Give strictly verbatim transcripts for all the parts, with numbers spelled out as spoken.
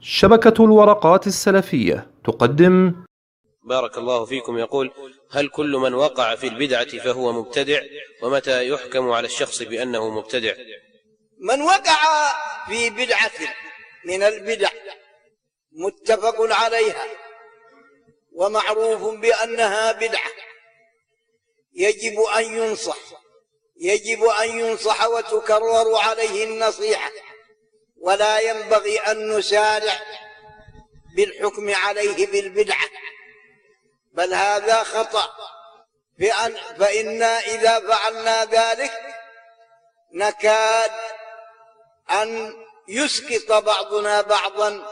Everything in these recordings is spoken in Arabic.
شبكة الورقات السلفية تقدم. بارك الله فيكم. يقول: هل كل من وقع في البدعة فهو مبتدع؟ ومتى يحكم على الشخص بأنه مبتدع؟ من وقع في بدعة من البدع متفق عليها ومعروف بأنها بدعة يجب أن ينصح يجب أن ينصح وتكرر عليه النصيحة، ولا ينبغي أن نسارع بالحكم عليه بالبدعة، بل هذا خطأ، فإن فإنا إذا فعلنا ذلك نكاد أن يسقط بعضنا بعضا،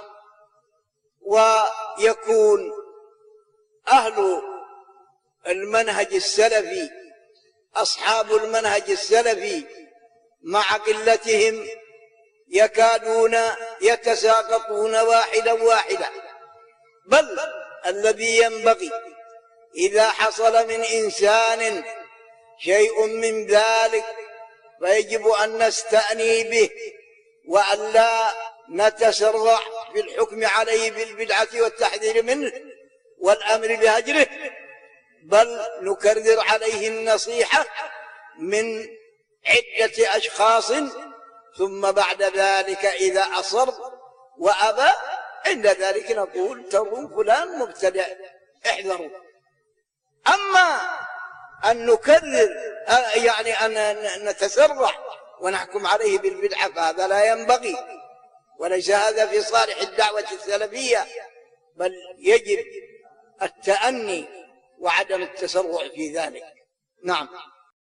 ويكون أهل المنهج السلفي أصحاب المنهج السلفي مع قلتهم يكادون يتساقطون واحدا واحدا. بل الذي ينبغي إذا حصل من إنسان شيء من ذلك فيجب أن نستأني به، وأن لا نتسرع في الحكم عليه بالبدعة والتحذير منه والأمر بهجره، بل نكرر عليه النصيحة من عدة أشخاص، ثم بعد ذلك إذا أصر وأبى عند ذلك نقول ترون فلان مبتدع احذروا. أما أن نكرر يعني أن نتسرع ونحكم عليه بالبدعة فهذا لا ينبغي، وليس هذا في صالح الدعوة السلفية، بل يجب التأني وعدم التسرع في ذلك. نعم.